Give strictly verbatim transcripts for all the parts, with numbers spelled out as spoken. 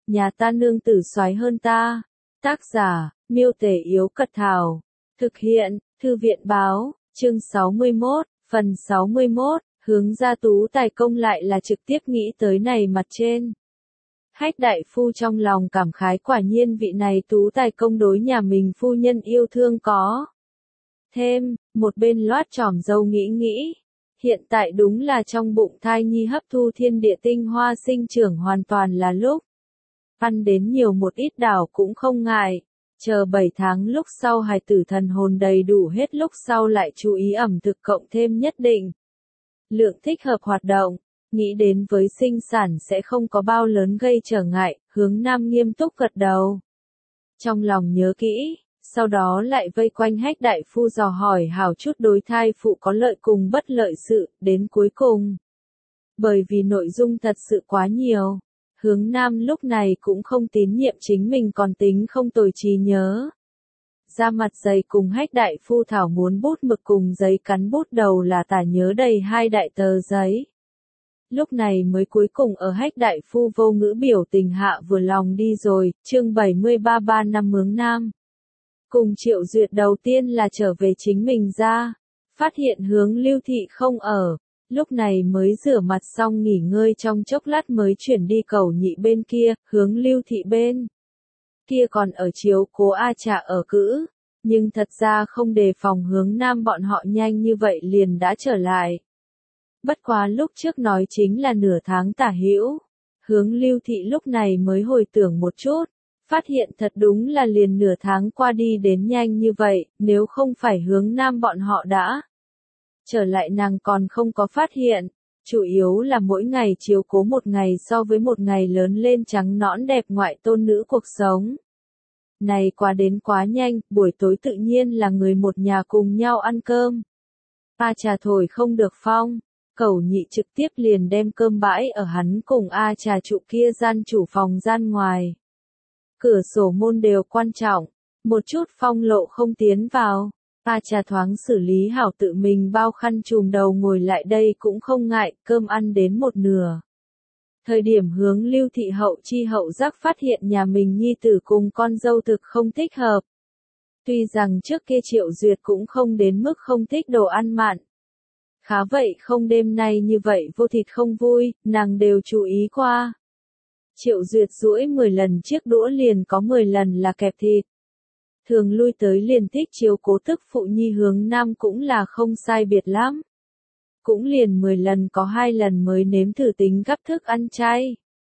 nhà ta nương tử soái hơn ta. Tác giả, Miêu Tể Yếu Cật Thảo. Thực hiện, Thư viện Báo, chương sáu mươi mốt, phần sáu mươi mốt, hướng ra Tú Tài Công lại là trực tiếp nghĩ tới này mặt trên. Hách đại phu trong lòng cảm khái quả nhiên vị này Tú Tài Công đối nhà mình phu nhân yêu thương có. Thêm, một bên loát tròm dâu nghĩ nghĩ. Hiện tại đúng là trong bụng thai nhi hấp thu thiên địa tinh hoa sinh trưởng hoàn toàn là lúc. Ăn đến nhiều một ít đảo cũng không ngại. Chờ bảy tháng lúc sau hài tử thần hồn đầy đủ hết lúc sau lại chú ý ẩm thực cộng thêm nhất định. Lượng thích hợp hoạt động, nghĩ đến với sinh sản sẽ không có bao lớn gây trở ngại, hướng nam nghiêm túc gật đầu. Trong lòng nhớ kỹ, sau đó lại vây quanh Hách đại phu dò hỏi hảo chút đối thai phụ có lợi cùng bất lợi sự, đến cuối cùng. Bởi vì nội dung thật sự quá nhiều. Hướng nam lúc này cũng không tín nhiệm chính mình còn tính không tồi trí nhớ. Ra mặt dày cùng Hách đại phu thảo muốn bút mực cùng giấy cắn bút đầu là tả nhớ đầy hai đại tờ giấy. Lúc này mới cuối cùng ở Hách đại phu vô ngữ biểu tình hạ vừa lòng đi rồi, chương bảy mươi ba ba năm Mướng Nam. Cùng Triệu Duyệt đầu tiên là trở về chính mình ra, phát hiện Hướng Lưu Thị không ở. Lúc này mới rửa mặt xong nghỉ ngơi trong chốc lát mới chuyển đi cầu nhị bên kia, Hướng Lưu Thị bên kia còn ở chiếu cố A Trà ở cữ, nhưng thật ra không đề phòng Hướng Nam bọn họ nhanh như vậy liền đã trở lại. Bất quá lúc trước nói chính là nửa tháng tả hữu, Hướng Lưu Thị lúc này mới hồi tưởng một chút, phát hiện thật đúng là liền nửa tháng qua đi đến nhanh như vậy, nếu không phải Hướng Nam bọn họ đã trở lại nàng còn không có phát hiện, chủ yếu là mỗi ngày chiếu cố một ngày so với một ngày lớn lên trắng nõn đẹp ngoại tôn nữ cuộc sống. Này quá đến quá nhanh, buổi tối tự nhiên là người một nhà cùng nhau ăn cơm. A Trà thổi không được phong, Cẩu Nhị trực tiếp liền đem cơm bãi ở hắn cùng A Trà trụ kia gian chủ phòng gian ngoài. Cửa sổ môn đều quan trọng, một chút phong lộ không tiến vào. A Trà thoáng xử lý hảo tự mình bao khăn trùm đầu ngồi lại đây cũng không ngại, cơm ăn đến một nửa. Thời điểm Hướng Lưu Thị hậu chi hậu giác phát hiện nhà mình nhi tử cùng con dâu thực không thích hợp. Tuy rằng trước kia Triệu Duyệt cũng không đến mức không thích đồ ăn mặn. Khá vậy không đêm nay như vậy vô thịt không vui, nàng đều chú ý qua. Triệu Duyệt duỗi mười lần chiếc đũa liền có mười lần là kẹp thịt. Thường lui tới liền thích chiếu cố tức phụ nhi Hướng Nam cũng là không sai biệt lắm. Cũng liền mười lần có hai lần mới nếm thử tính gắp thức ăn chay.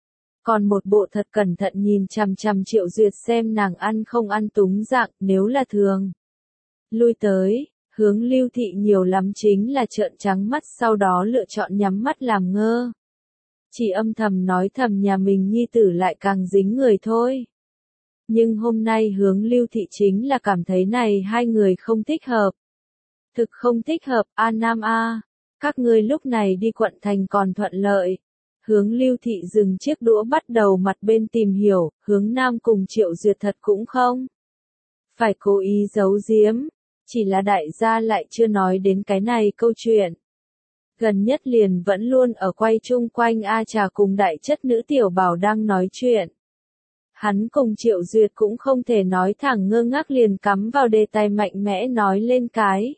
Còn một bộ thật cẩn thận nhìn chằm chằm Triệu Duyệt xem nàng ăn không ăn túng dạng nếu là thường. Lui tới, Hướng Lưu Thị nhiều lắm chính là trợn trắng mắt sau đó lựa chọn nhắm mắt làm ngơ. Chỉ âm thầm nói thầm nhà mình nhi tử lại càng dính người thôi. Nhưng hôm nay Hướng Lưu Thị chính là cảm thấy này hai người không thích hợp. Thực không thích hợp, A Nam A. Các ngươi lúc này đi quận thành còn thuận lợi. Hướng Lưu Thị dừng chiếc đũa bắt đầu mặt bên tìm hiểu, Hướng Nam cùng Triệu Duyệt thật cũng không phải cố ý giấu giếm, chỉ là đại gia lại chưa nói đến cái này câu chuyện. Gần nhất liền vẫn luôn ở quay chung quanh A Trà cùng đại chất nữ tiểu bảo đang nói chuyện. Hắn cùng Triệu Duyệt cũng không thể nói thẳng ngơ ngác liền cắm vào đề tài mạnh mẽ nói lên cái.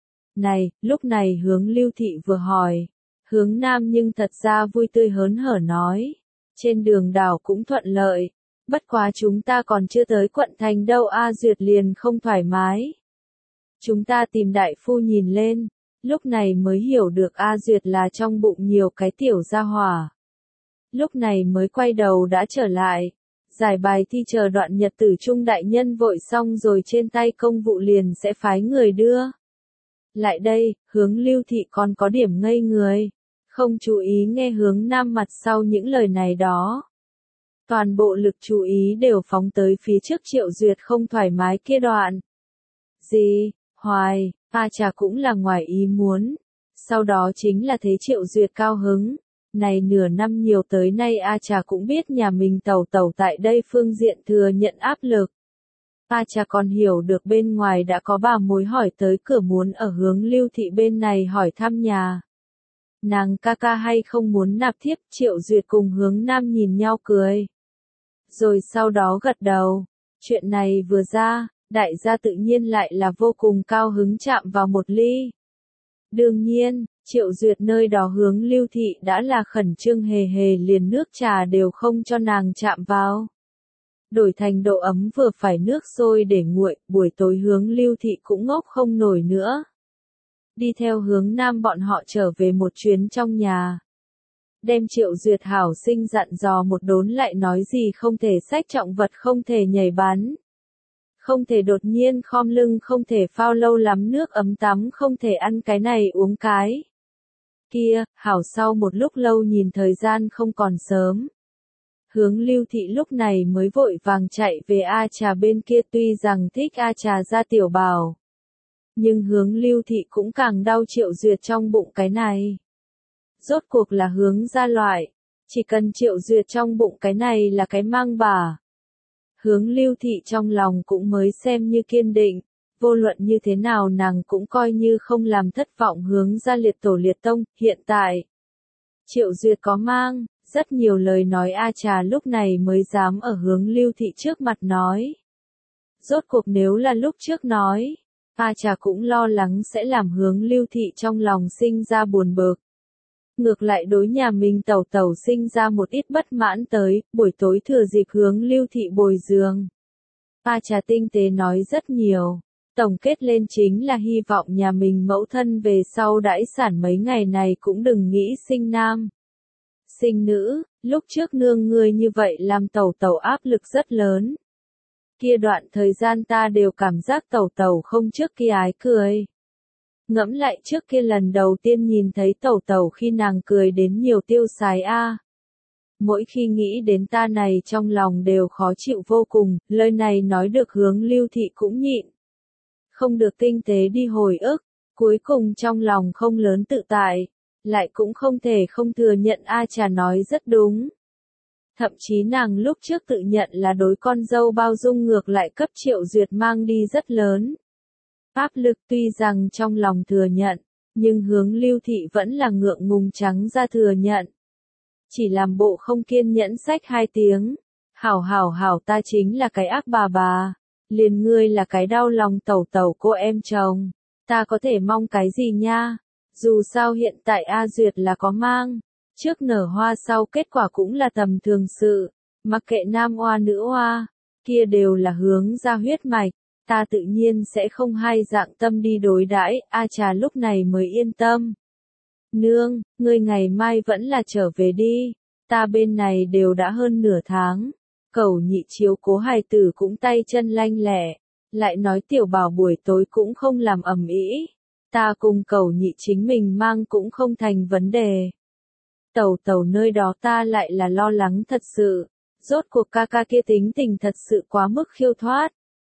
Này, lúc này Hướng Lưu Thị vừa hỏi. Hướng Nam nhưng thật ra vui tươi hớn hở nói. Trên đường đảo cũng thuận lợi. Bất quá chúng ta còn chưa tới quận thành đâu A Duyệt liền không thoải mái. Chúng ta tìm đại phu nhìn lên. Lúc này mới hiểu được A Duyệt là trong bụng nhiều cái tiểu gia hỏa. Lúc này mới quay đầu đã trở lại. Giải bài thi chờ đoạn nhật tử trung đại nhân vội xong rồi trên tay công vụ liền sẽ phái người đưa. Lại đây, Hướng Lưu Thị còn có điểm ngây người. Không chú ý nghe Hướng Nam mặt sau những lời này đó. Toàn bộ lực chú ý đều phóng tới phía trước Triệu Duyệt không thoải mái kia đoạn. Gì, hoài, A Trà cũng là ngoài ý muốn. Sau đó chính là thấy Triệu Duyệt cao hứng. Này nửa năm nhiều tới nay A Trà cũng biết nhà mình tẩu tẩu tại đây phương diện thừa nhận áp lực. A Trà còn hiểu được bên ngoài đã có bà mối hỏi tới cửa muốn ở Hướng Lưu Thị bên này hỏi thăm nhà. Nàng ca ca hay không muốn nạp thiếp, Triệu Duyệt cùng Hướng Nam nhìn nhau cười. rồi sau đó gật đầu. Chuyện này vừa ra, đại gia tự nhiên lại là vô cùng cao hứng chạm vào một ly. Đương nhiên, Triệu Duyệt nơi đó hướng Lưu Thị đã là khẩn trương hề hề liền nước trà đều không cho nàng chạm vào. Đổi thành độ ấm vừa phải nước sôi để nguội, buổi tối hướng Lưu Thị cũng ngốc không nổi nữa. Đi theo hướng nam bọn họ trở về một chuyến trong nhà. Đem Triệu Duyệt hảo sinh dặn dò một đốn lại nói gì không thể xách trọng vật, không thể nhảy bắn. Không thể đột nhiên khom lưng, không thể phao lâu lắm nước ấm tắm, không thể ăn cái này uống cái kia. Hảo sau một lúc lâu nhìn thời gian không còn sớm. Hướng Lưu Thị lúc này mới vội vàng chạy về A Trà bên kia, tuy rằng thích A Trà ra tiểu bào. Nhưng hướng Lưu Thị cũng càng đau Triệu Duyệt trong bụng cái này. Rốt cuộc là hướng ra loại, chỉ cần Triệu Duyệt trong bụng cái này là cái mang bà. Hướng Lưu Thị trong lòng cũng mới xem như kiên định, vô luận như thế nào nàng cũng coi như không làm thất vọng hướng ra liệt tổ liệt tông. Hiện tại, Triệu Duyệt có mang, rất nhiều lời nói A Trà lúc này mới dám ở hướng Lưu Thị trước mặt nói. Rốt cuộc nếu là lúc trước nói, A Trà cũng lo lắng sẽ làm hướng Lưu Thị trong lòng sinh ra buồn bực. Ngược lại đối nhà mình tẩu tẩu sinh ra một ít bất mãn tới, buổi tối thừa dịp hướng Lưu Thị bồi giường. A Trà tinh tế nói rất nhiều, tổng kết lên chính là hy vọng nhà mình mẫu thân về sau đãi sản mấy ngày này cũng đừng nghĩ sinh nam. Sinh nữ, lúc trước nương ngươi như vậy làm tẩu tẩu áp lực rất lớn. Kia đoạn thời gian ta đều cảm giác tẩu tẩu không trước kia ái cười. Ngẫm lại trước kia lần đầu tiên nhìn thấy tẩu tẩu khi nàng cười đến nhiều tiêu sái a. Mỗi khi nghĩ đến ta này trong lòng đều khó chịu vô cùng, lời này nói được hướng Lưu Thị cũng nhịn. Không được tinh tế đi hồi ức, cuối cùng trong lòng không lớn tự tại, lại cũng không thể không thừa nhận A Trà nói rất đúng. Thậm chí nàng lúc trước tự nhận là đối con dâu bao dung ngược lại cấp Triệu Duyệt mang đi rất lớn. Áp lực tuy rằng trong lòng thừa nhận, nhưng hướng Lưu Thị vẫn là ngượng ngùng trắng ra thừa nhận. Chỉ làm bộ không kiên nhẫn xách hai tiếng. Hảo hảo hảo, ta chính là cái ác bà bà. Liền ngươi là cái đau lòng tẩu tẩu cô em chồng. Ta có thể mong cái gì nha? Dù sao hiện tại A Duyệt là có mang. Trước nở hoa sau kết quả cũng là tầm thường sự. Mặc kệ nam oa nữ oa, kia đều là hướng ra huyết mạch. Ta tự nhiên sẽ không hai dạng tâm đi đối đãi. A Trà lúc này mới yên tâm. Nương, ngươi ngày mai vẫn là trở về đi. Ta bên này đều đã hơn nửa tháng. Cẩu nhị chiếu cố hài tử cũng tay chân lanh lẹ. Lại nói tiểu bảo buổi tối cũng không làm ầm ĩ. Ta cùng cẩu nhị chính mình mang cũng không thành vấn đề. Tẩu tẩu nơi đó ta lại là lo lắng thật sự. Rốt cuộc ca ca kia tính tình thật sự quá mức khiêu thoát.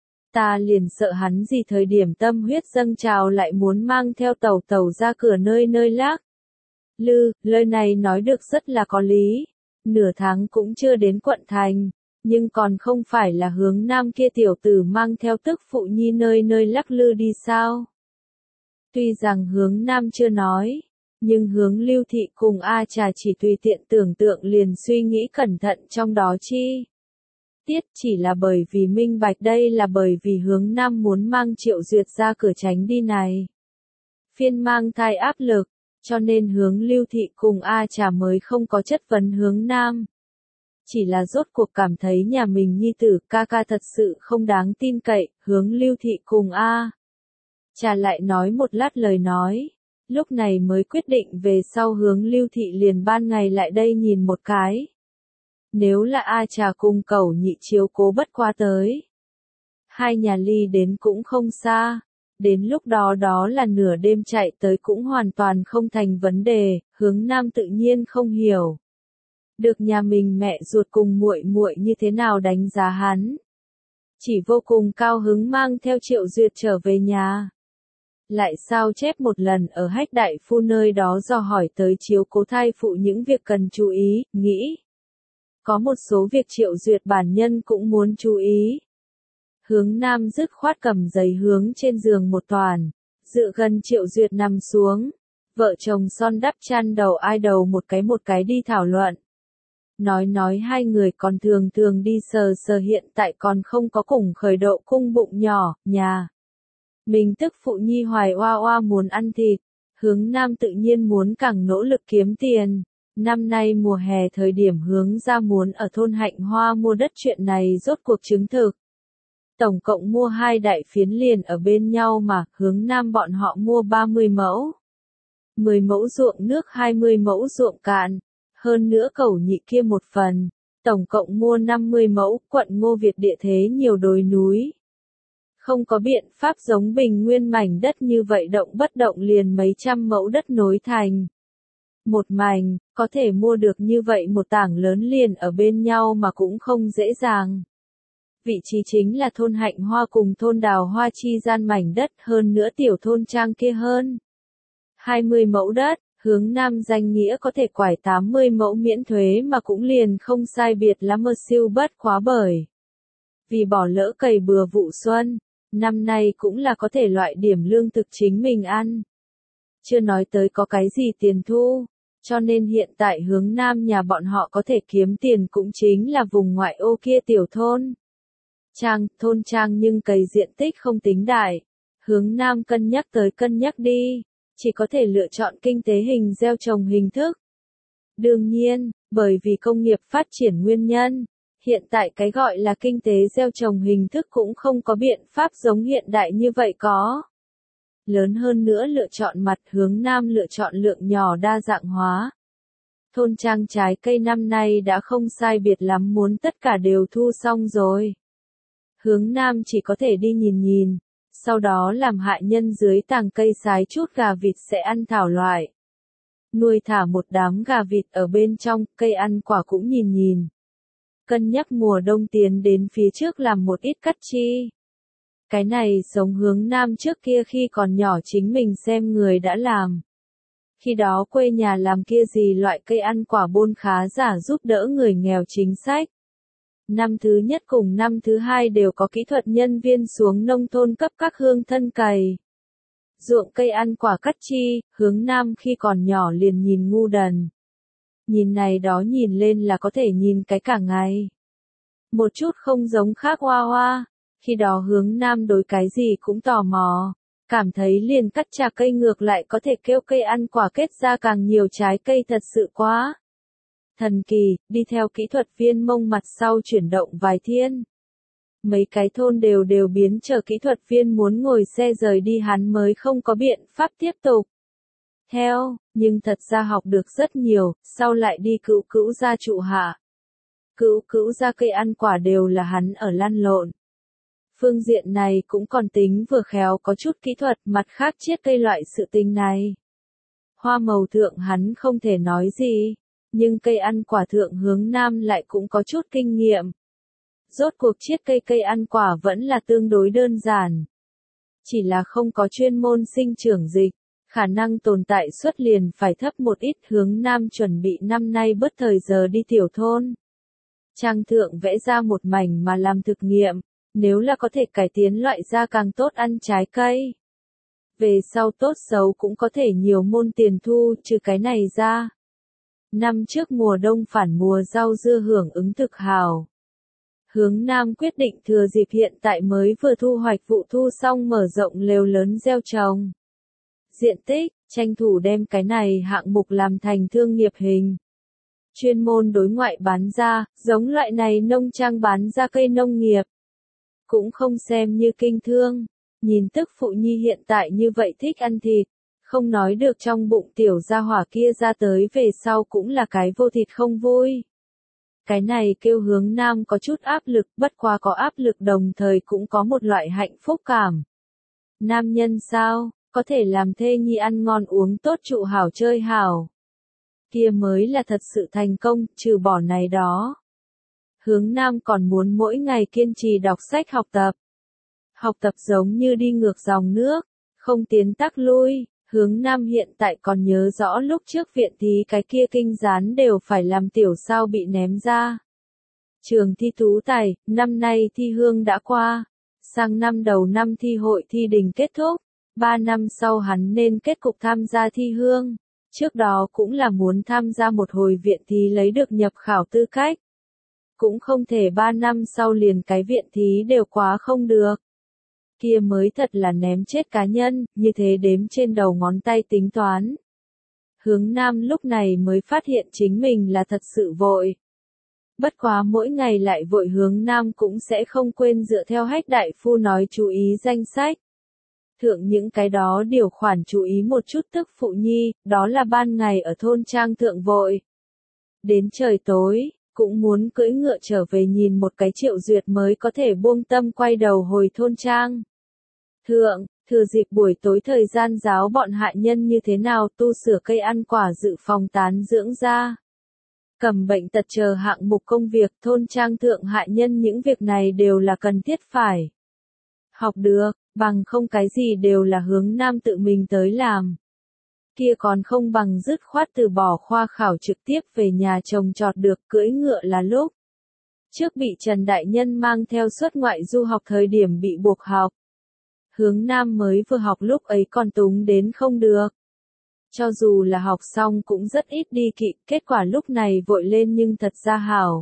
Ta liền sợ hắn gì thời điểm tâm huyết dâng trào lại muốn mang theo tẩu tẩu ra cửa nơi nơi lác. Lư, lời này nói được rất là có lý. Nửa tháng cũng chưa đến quận thành, nhưng còn không phải là hướng nam kia tiểu tử mang theo tức phụ nhi nơi nơi lắc lư đi sao. Tuy rằng hướng nam chưa nói, nhưng hướng Lưu Thị cùng A Trà chỉ tùy tiện tưởng tượng liền suy nghĩ cẩn thận trong đó chi. Tiết chỉ là bởi vì minh bạch đây là bởi vì hướng nam muốn mang Triệu Duyệt ra cửa tránh đi này. Phiên mang thai áp lực, cho nên hướng Lưu Thị cùng A Trà mới không có chất vấn hướng nam. Chỉ là rốt cuộc cảm thấy nhà mình nhi tử ca ca thật sự không đáng tin cậy, hướng Lưu Thị cùng A Trà lại nói một lát lời nói. Lúc này mới quyết định về sau hướng Lưu Thị liền ban ngày lại đây nhìn một cái. Nếu là A Trà cùng cẩu nhị chiếu cố bất qua tới. Hai nhà ly đến cũng không xa. Đến lúc đó đó là nửa đêm chạy tới cũng hoàn toàn không thành vấn đề, hướng nam tự nhiên không hiểu. Được nhà mình mẹ ruột cùng muội muội như thế nào đánh giá hắn. Chỉ vô cùng cao hứng mang theo Triệu Duyệt trở về nhà. Lại sao chép một lần ở Hách đại phu nơi đó dò hỏi tới chiếu cố thai phụ những việc cần chú ý, nghĩ. Có một số việc Triệu Duyệt bản nhân cũng muốn chú ý. Hướng nam dứt khoát cầm giấy hướng trên giường một toàn, dựa gần Triệu Duyệt nằm xuống. Vợ chồng son đắp chăn đầu ai đầu một cái một cái đi thảo luận. Nói nói hai người còn thường thường đi sờ sờ hiện tại còn không có cùng khởi độ cung bụng nhỏ, nhà. Mình tức phụ nhi hoài oa oa muốn ăn thịt, Hướng Nam tự nhiên muốn càng nỗ lực kiếm tiền. Năm nay mùa hè thời điểm Hướng ra muốn ở thôn Hạnh Hoa mua đất chuyện này rốt cuộc chứng thực. Tổng cộng mua hai đại phiến liền ở bên nhau mà, Hướng Nam bọn họ mua ba mươi mẫu. mười mẫu ruộng nước hai mươi mẫu ruộng cạn, hơn nữa Cẩu Nhị kia một phần, tổng cộng mua năm mươi mẫu, quận Ngô Việt địa thế nhiều đồi núi. Không có biện pháp giống Bình Nguyên mảnh đất như vậy động bất động liền mấy trăm mẫu đất nối thành. Một mảnh, có thể mua được như vậy một tảng lớn liền ở bên nhau mà cũng không dễ dàng. Vị trí chính là thôn Hạnh Hoa cùng thôn Đào Hoa chi gian mảnh đất hơn nữa tiểu thôn Trang kia hơn. hai mươi mẫu đất, Hướng Nam danh nghĩa có thể quải tám mươi mẫu miễn thuế mà cũng liền không sai biệt lắm mơ siêu bất khóa bởi. Vì bỏ lỡ cày bừa vụ xuân, năm nay cũng là có thể loại điểm lương thực chính mình ăn. Chưa nói tới có cái gì tiền thu, cho nên hiện tại Hướng Nam nhà bọn họ có thể kiếm tiền cũng chính là vùng ngoại ô kia tiểu thôn. Trang, thôn Trang nhưng cày diện tích không tính đại. Hướng Nam cân nhắc tới cân nhắc đi, chỉ có thể lựa chọn kinh tế hình gieo trồng hình thức. Đương nhiên, bởi vì công nghiệp phát triển nguyên nhân, hiện tại cái gọi là kinh tế gieo trồng hình thức cũng không có biện pháp giống hiện đại như vậy có. Lớn hơn nữa lựa chọn mặt Hướng Nam lựa chọn lượng nhỏ đa dạng hóa. Thôn Trang trái cây năm nay đã không sai biệt lắm muốn tất cả đều thu xong rồi. Hướng Nam chỉ có thể đi nhìn nhìn, sau đó làm hại nhân dưới tàng cây sái chút gà vịt sẽ ăn thảo loại. Nuôi thả một đám gà vịt ở bên trong, cây ăn quả cũng nhìn nhìn. Cân nhắc mùa đông tiến đến phía trước làm một ít cắt chi. Cái này sống Hướng Nam trước kia khi còn nhỏ chính mình xem người đã làm. Khi đó quê nhà làm kia gì loại cây ăn quả bôn khá giả giúp đỡ người nghèo chính sách. Năm thứ nhất cùng năm thứ hai đều có kỹ thuật nhân viên xuống nông thôn cấp các hương thân cày. Ruộng cây ăn quả cắt chi, Hướng Nam khi còn nhỏ liền nhìn ngu đần. Nhìn này đó nhìn lên là có thể nhìn cái cả ngày. Một chút không giống khác hoa hoa, khi đó Hướng Nam đối cái gì cũng tò mò, cảm thấy liền cắt trà cây ngược lại có thể kêu cây ăn quả kết ra càng nhiều trái cây thật sự quá. Thần kỳ, đi theo kỹ thuật viên mông mặt sau chuyển động vài thiên. Mấy cái thôn đều đều biến chờ kỹ thuật viên muốn ngồi xe rời đi hắn mới không có biện pháp tiếp tục. Theo, nhưng thật ra học được rất nhiều, sau lại đi cữu cữu gia trụ hạ. Cữu cữu gia cây ăn quả đều là hắn ở lăn lộn. Phương diện này cũng còn tính vừa khéo có chút kỹ thuật, mặt khác chiết cây loại sự tình này. Hoa màu thượng hắn không thể nói gì, nhưng cây ăn quả thượng Hướng Nam lại cũng có chút kinh nghiệm. Rốt cuộc chiết cây cây ăn quả vẫn là tương đối đơn giản. Chỉ là không có chuyên môn sinh trưởng dịch, khả năng tồn tại suất liền phải thấp một ít. Hướng Nam chuẩn bị năm nay bớt thời giờ đi tiểu thôn. Trang thượng vẽ ra một mảnh mà làm thực nghiệm, nếu là có thể cải tiến loại ra càng tốt ăn trái cây. Về sau tốt xấu cũng có thể nhiều môn tiền thu, trừ cái này ra. Năm trước mùa đông phản mùa rau dưa hưởng ứng thực hào. Hướng Nam quyết định thừa dịp hiện tại mới vừa thu hoạch vụ thu xong mở rộng lều lớn gieo trồng. Diện tích, tranh thủ đem cái này hạng mục làm thành thương nghiệp hình. Chuyên môn đối ngoại bán ra, giống loại này nông trang bán ra cây nông nghiệp. Cũng không xem như kinh thương, nhìn tức phụ nhi hiện tại như vậy thích ăn thịt, không nói được trong bụng tiểu gia hỏa kia ra tới về sau cũng là cái vô thịt không vui. Cái này kêu Hướng Nam có chút áp lực, bất quá có áp lực đồng thời cũng có một loại hạnh phúc cảm. Nam nhân sao, có thể làm thê nhi ăn ngon uống tốt trụ hảo chơi hảo. Kia mới là thật sự thành công, trừ bỏ này đó. Hướng Nam còn muốn mỗi ngày kiên trì đọc sách học tập. Học tập giống như đi ngược dòng nước, không tiến tắc lui. Hướng Nam hiện tại còn nhớ rõ lúc trước viện thí cái kia kinh gián đều phải làm tiểu sao bị ném ra. Trường thi tú tài, năm nay thi hương đã qua. Sang năm đầu năm thi hội thi đình kết thúc. Ba năm sau hắn nên kết cục tham gia thi hương. Trước đó cũng là muốn tham gia một hồi viện thí lấy được nhập khảo tư cách. Cũng không thể ba năm sau liền cái viện thí đều quá không được. Kia mới thật là ném chết cá nhân, như thế đếm trên đầu ngón tay tính toán. Hướng Nam lúc này mới phát hiện chính mình là thật sự vội. Bất quá mỗi ngày lại vội Hướng Nam cũng sẽ không quên dựa theo Hách đại phu nói chú ý danh sách. Thượng những cái đó điều khoản chú ý một chút tức phụ nhi, đó là ban ngày ở thôn trang thượng vội. Đến trời tối, cũng muốn cưỡi ngựa trở về nhìn một cái Triệu Duyệt mới có thể buông tâm quay đầu hồi thôn trang. Thượng, thừa dịp buổi tối thời gian giáo bọn hạ nhân như thế nào tu sửa cây ăn quả dự phòng tán dưỡng ra. Cầm bệnh tật chờ hạng mục công việc thôn trang thượng hạ nhân những việc này đều là cần thiết phải. Học được, bằng không cái gì đều là Hướng Nam tự mình tới làm. Kia còn không bằng dứt khoát từ bỏ khoa khảo trực tiếp về nhà trồng trọt được cưỡi ngựa là lúc. Trước bị Trần Đại Nhân mang theo xuất ngoại du học thời điểm bị buộc học. Hướng Nam mới vừa học lúc ấy còn túng đến không được. Cho dù là học xong cũng rất ít đi kỵ, kết quả lúc này vội lên nhưng thật ra hảo.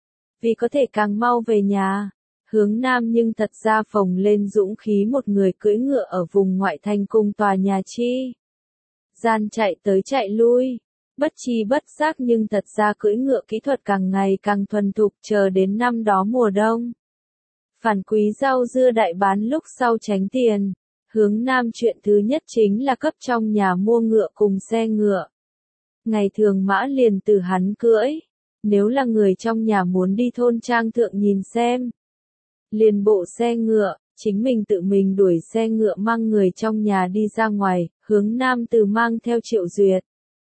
Vì có thể càng mau về nhà, Hướng Nam nhưng thật ra phồng lên dũng khí một người cưỡi ngựa ở vùng ngoại thành cùng tòa nhà chi. Gian chạy tới chạy lui, bất chi bất giác nhưng thật ra cưỡi ngựa kỹ thuật càng ngày càng thuần thục chờ đến năm đó mùa đông. Phản quý rau dưa đại bán lúc sau tránh tiền. Hướng Nam chuyện thứ nhất chính là cấp trong nhà mua ngựa cùng xe ngựa. Ngày thường mã liền từ hắn cưỡi. Nếu là người trong nhà muốn đi thôn trang thượng nhìn xem. Liền bộ xe ngựa, chính mình tự mình đuổi xe ngựa mang người trong nhà đi ra ngoài, Hướng Nam từ mang theo Triệu Duyệt.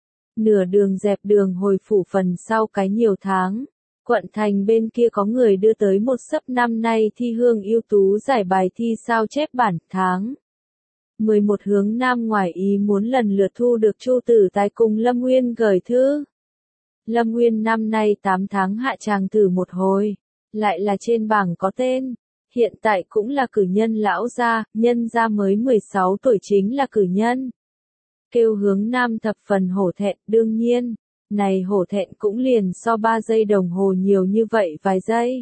Nửa đường dẹp đường hồi phủ phần sau cái nhiều tháng. Quận thành bên kia có người đưa tới một sấp năm nay thi hương ưu tú giải bài thi sao chép bản tháng. mười một Hướng Nam ngoài ý muốn lần lượt thu được Chu Tử Tài cùng Lâm Nguyên gửi thư. Lâm Nguyên năm nay tám tháng hạ tràng thử một hồi, lại là trên bảng có tên. Hiện tại cũng là cử nhân lão gia, nhân gia mới mười sáu tuổi chính là cử nhân. Kêu Hướng Nam thập phần hổ thẹn, đương nhiên, này hổ thẹn cũng liền so ba giây đồng hồ nhiều như vậy vài giây.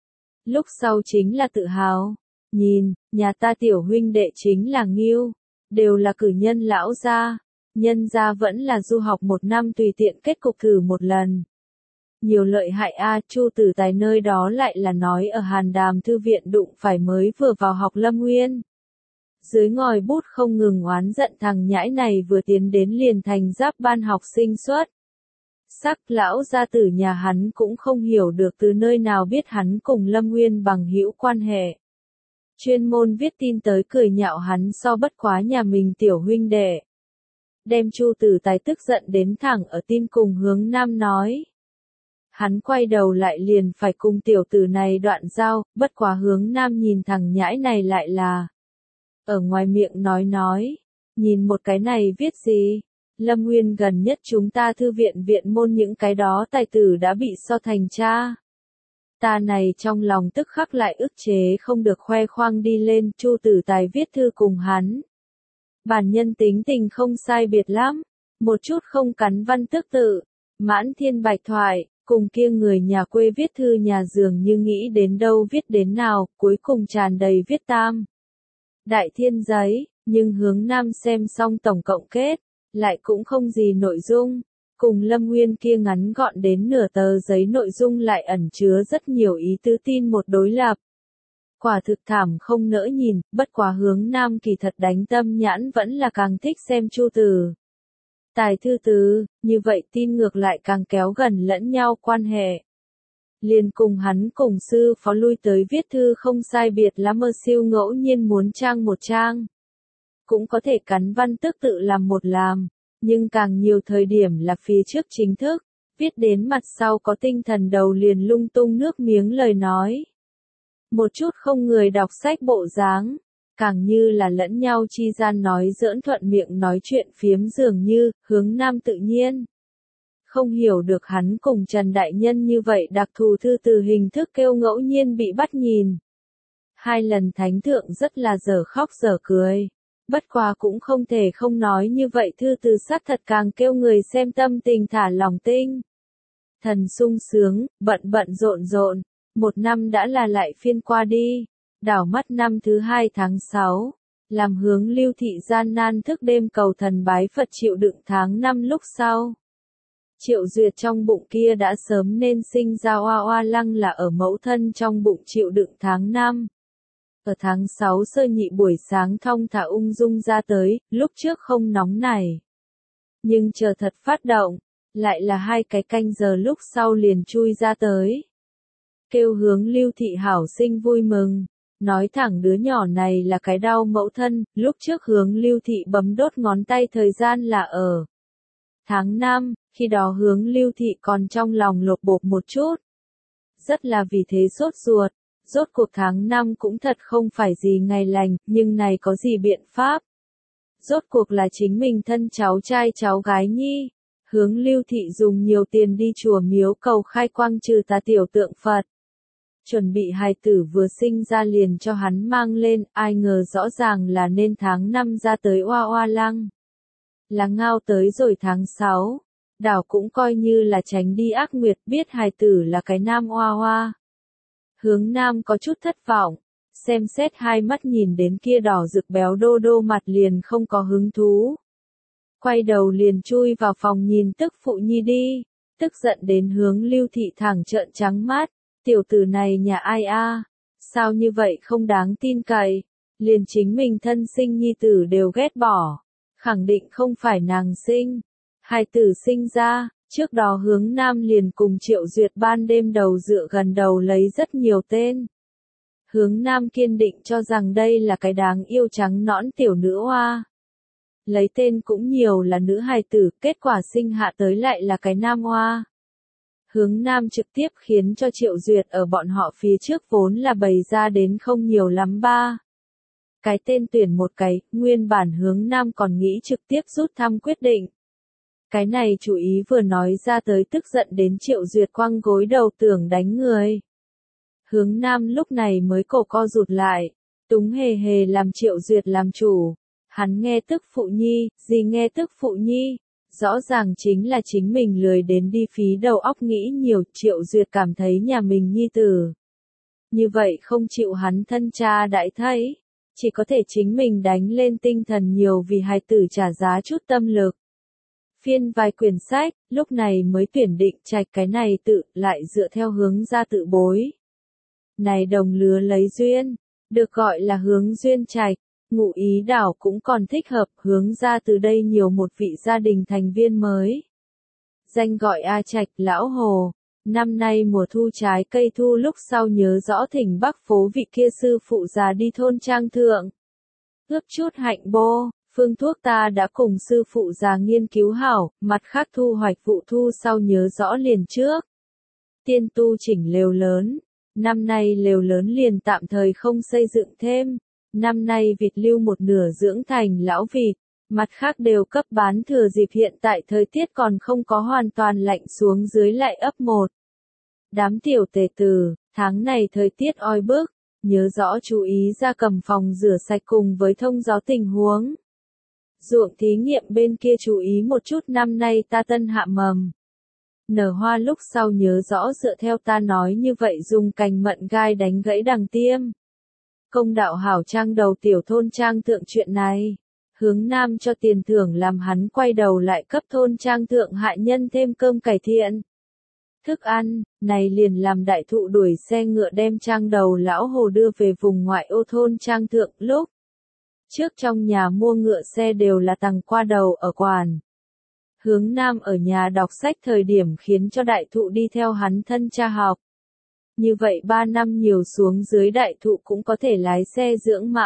Lúc sau chính là tự hào. Nhìn, nhà ta tiểu huynh đệ chính là Ngưu, đều là cử nhân lão gia, nhân gia vẫn là du học một năm tùy tiện kết cục thử một lần. Nhiều lợi hại a, Chu Tử Tài nơi đó lại là nói ở Hàn Đàm thư viện đụng phải mới vừa vào học Lâm Nguyên. Dưới ngòi bút không ngừng oán giận thằng nhãi này vừa tiến đến liền thành giáp ban học sinh xuất. Sắc lão gia tử nhà hắn cũng không hiểu được từ nơi nào biết hắn cùng Lâm Nguyên bằng hữu quan hệ. Chuyên môn viết tin tới cười nhạo hắn so bất quá nhà mình tiểu huynh đệ. Đem Chu Tử Tài tức giận đến thẳng ở tin cùng Hướng Nam nói. Hắn quay đầu lại liền phải cùng tiểu tử này đoạn giao, bất quá Hướng Nam nhìn thằng nhãi này lại là. Ở ngoài miệng nói nói, nhìn một cái này viết gì? Lâm Nguyên gần nhất chúng ta thư viện viện môn những cái đó tài tử đã bị so thành cha. Ta này trong lòng tức khắc lại ức chế không được khoe khoang đi lên, Chu Tử Tài viết thư cùng hắn. Bản nhân tính tình không sai biệt lắm, một chút không cắn văn tức tự, mãn thiên bạch thoại, cùng kia người nhà quê viết thư nhà dường như nghĩ đến đâu viết đến nào, cuối cùng tràn đầy viết tam. Đại thiên giấy, nhưng Hướng Nam xem xong tổng cộng kết, lại cũng không gì nội dung. Cùng Lâm Nguyên kia ngắn gọn đến nửa tờ giấy nội dung lại ẩn chứa rất nhiều ý tứ tin một đối lập. Quả thực thảm không nỡ nhìn, bất quá Hướng Nam kỳ thật đánh tâm nhãn vẫn là càng thích xem Chu Tử Tài thư tứ, như vậy tin ngược lại càng kéo gần lẫn nhau quan hệ. Liền cùng hắn cùng sư phó lui tới viết thư không sai biệt lắm mơ siêu ngẫu nhiên muốn trang một trang. Cũng có thể cắn văn tức tự làm một làm. Nhưng càng nhiều thời điểm là phía trước chính thức, viết đến mặt sau có tinh thần đầu liền lung tung nước miếng lời nói. Một chút không người đọc sách bộ dáng, càng như là lẫn nhau chi gian nói giỡn thuận miệng nói chuyện phiếm dường như, Hướng Nam tự nhiên. Không hiểu được hắn cùng Trần Đại Nhân như vậy đặc thù thư từ hình thức kêu ngẫu nhiên bị bắt nhìn. Hai lần thánh thượng rất là dở khóc dở cười. Bất quá cũng không thể không nói như vậy thư từ sát thật càng kêu người xem tâm tình thả lòng tinh. Thần sung sướng, bận bận rộn rộn, một năm đã là lại phiên qua đi, đảo mắt năm thứ hai tháng sáu, làm hướng Lưu Thị gian nan thức đêm cầu thần bái Phật chịu đựng tháng năm lúc sau. Triệu Duyệt trong bụng kia đã sớm nên sinh ra oa oa lăng là ở mẫu thân trong bụng chịu đựng tháng năm. Ở tháng sáu sơ nhị buổi sáng thong thả ung dung ra tới, lúc trước không nóng này. Nhưng chờ thật phát động, lại là hai cái canh giờ lúc sau liền chui ra tới. Kêu hướng Lưu Thị hảo sinh vui mừng, nói thẳng đứa nhỏ này là cái đau mẫu thân, lúc trước hướng Lưu Thị bấm đốt ngón tay thời gian là ở tháng năm, khi đó hướng Lưu Thị còn trong lòng lột bột một chút. Rất là vì thế sốt ruột, rốt cuộc tháng năm cũng thật không phải gì ngày lành, nhưng này có gì biện pháp. Rốt cuộc là chính mình thân cháu trai cháu gái nhi. Hướng Lưu Thị dùng nhiều tiền đi chùa miếu cầu khai quang trừ tà tiểu tượng Phật. Chuẩn bị hài tử vừa sinh ra liền cho hắn mang lên, ai ngờ rõ ràng là nên tháng năm ra tới oa oa lăng. Là ngao tới rồi tháng sáu, đảo cũng coi như là tránh đi ác nguyệt, biết hài tử là cái nam oa oa. Hướng Nam có chút thất vọng, xem xét hai mắt nhìn đến kia đỏ rực béo đô đô mặt liền không có hứng thú. Quay đầu liền chui vào phòng nhìn tức phụ nhi đi, tức giận đến hướng Lưu Thị thẳng trợn trắng mắt, tiểu tử này nhà ai a, sao như vậy không đáng tin cậy, liền chính mình thân sinh nhi tử đều ghét bỏ, khẳng định không phải nàng sinh, hài tử sinh ra, trước đó hướng Nam liền cùng Triệu Duyệt ban đêm đầu dựa gần đầu lấy rất nhiều tên. Hướng Nam kiên định cho rằng đây là cái đáng yêu trắng nõn tiểu nữ hoa. Lấy tên cũng nhiều là nữ hài tử, kết quả sinh hạ tới lại là cái nam hoa. Hướng Nam trực tiếp khiến cho Triệu Duyệt ở bọn họ phía trước vốn là bày ra đến không nhiều lắm ba. Cái tên tuyển một cái, nguyên bản Hướng Nam còn nghĩ trực tiếp rút thăm quyết định. Cái này chủ ý vừa nói ra tới tức giận đến Triệu Duyệt quăng gối đầu tưởng đánh người. Hướng Nam lúc này mới cổ co rụt lại, túng hề hề làm Triệu Duyệt làm chủ. Hắn nghe tức phụ nhi, gì nghe tức phụ nhi, rõ ràng chính là chính mình lười đến đi phí đầu óc nghĩ nhiều. Triệu Duyệt cảm thấy nhà mình nhi tử như vậy không chịu hắn thân cha đại thấy, chỉ có thể chính mình đánh lên tinh thần nhiều vì hài tử trả giá chút tâm lực. Phiên vài quyển sách, lúc này mới tuyển định trạch cái này tự, lại dựa theo hướng ra tự bối. Này đồng lứa lấy duyên, được gọi là hướng duyên trạch, ngụ ý đảo cũng còn thích hợp, hướng ra từ đây nhiều một vị gia đình thành viên mới. Danh gọi A Trạch, lão hồ, năm nay mùa thu trái cây thu lúc sau nhớ rõ thỉnh Bắc phố vị kia sư phụ già đi thôn trang thượng. Ướp chút hạnh bô. Phương thuốc ta đã cùng sư phụ già nghiên cứu hảo, mặt khác thu hoạch vụ thu sau nhớ rõ liền trước. Tiên tu chỉnh lều lớn, năm nay lều lớn liền tạm thời không xây dựng thêm, năm nay vịt lưu một nửa dưỡng thành lão vịt, mặt khác đều cấp bán thừa dịp hiện tại thời tiết còn không có hoàn toàn lạnh xuống dưới lại ấp một. Đám tiểu tề tử, tháng này thời tiết oi bức, nhớ rõ chú ý ra cầm phòng rửa sạch cùng với thông gió tình huống. Ruộng thí nghiệm bên kia chú ý một chút năm nay ta tân hạ mầm. Nở hoa lúc sau nhớ rõ dựa theo ta nói như vậy dùng cành mận gai đánh gãy đằng tiêm. Công đạo hảo trang đầu tiểu thôn trang thượng chuyện này. Hướng Nam cho tiền thưởng làm hắn quay đầu lại cấp thôn trang thượng hại nhân thêm cơm cải thiện. Thức ăn, này liền làm đại thụ đuổi xe ngựa đem trang đầu lão hồ đưa về vùng ngoại ô thôn trang thượng lúc. Trước trong nhà mua ngựa xe đều là tặng qua đầu ở quản. Hướng Nam ở nhà đọc sách thời điểm khiến cho đại thụ đi theo hắn thân cha học. Như vậy ba năm nhiều xuống dưới đại thụ cũng có thể lái xe dưỡng mã.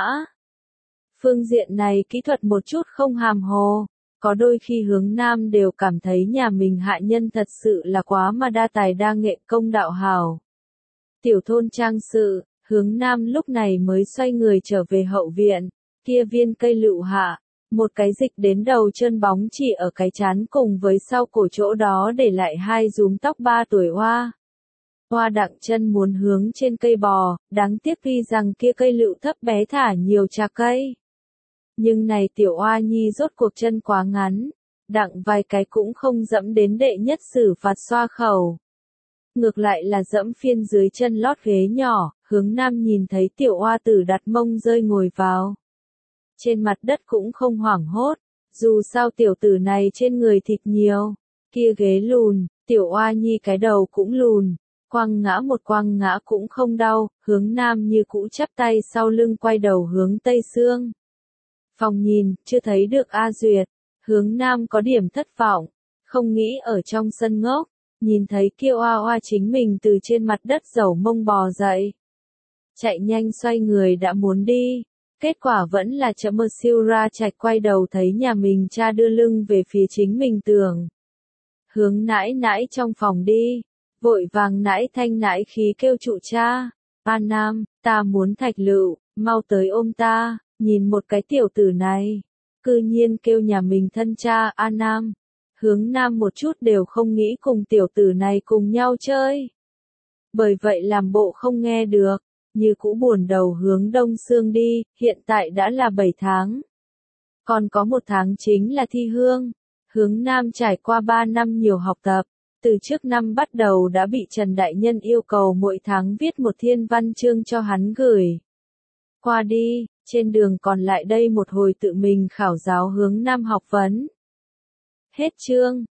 Phương diện này kỹ thuật một chút không hàm hồ, có đôi khi Hướng Nam đều cảm thấy nhà mình hạ nhân thật sự là quá mà đa tài đa nghệ công đạo hào. Tiểu thôn trang sự, Hướng Nam lúc này mới xoay người trở về hậu viện. Kia viên cây lựu hạ, một cái dịch đến đầu chân bóng chỉ ở cái chán cùng với sau cổ chỗ đó để lại hai rúm tóc ba tuổi hoa. Hoa đặng chân muốn hướng trên cây bò, đáng tiếc vì rằng kia cây lựu thấp bé thả nhiều trà cây. Nhưng này tiểu oa nhi rốt cuộc chân quá ngắn, đặng vài cái cũng không dẫm đến đệ nhất xử phạt xoa khẩu. Ngược lại là dẫm phiên dưới chân lót ghế nhỏ, hướng nam nhìn thấy tiểu oa tử đặt mông rơi ngồi vào. Trên mặt đất cũng không hoảng hốt, dù sao tiểu tử này trên người thịt nhiều, kia ghế lùn, tiểu oa nhi cái đầu cũng lùn, quăng ngã một quăng ngã cũng không đau, hướng nam như cũ chắp tay sau lưng quay đầu hướng tây xương. Phòng nhìn, chưa thấy được A Duyệt, hướng nam có điểm thất vọng, không nghĩ ở trong sân ngốc, nhìn thấy kia oa oa chính mình từ trên mặt đất dẩu mông bò dậy. Chạy nhanh xoay người đã muốn đi, kết quả vẫn là chậm mơ siêu ra chạch quay đầu thấy nhà mình cha đưa lưng về phía chính mình tường. Hướng nãi nãi trong phòng đi, vội vàng nãi thanh nãi khí kêu trụ cha, A Nam, ta muốn thạch lựu, mau tới ôm ta, nhìn một cái tiểu tử này, cư nhiên kêu nhà mình thân cha A Nam. Hướng nam một chút đều không nghĩ cùng tiểu tử này cùng nhau chơi. Bởi vậy làm bộ không nghe được, như cũ buồn đầu hướng đông xương đi, hiện tại đã là bảy tháng. Còn có một tháng chính là thi hương. Hướng nam trải qua ba năm nhiều học tập, từ trước năm bắt đầu đã bị Trần Đại Nhân yêu cầu mỗi tháng viết một thiên văn chương cho hắn gửi qua đi, trên đường còn lại đây một hồi tự mình khảo giáo hướng nam học vấn. Hết chương.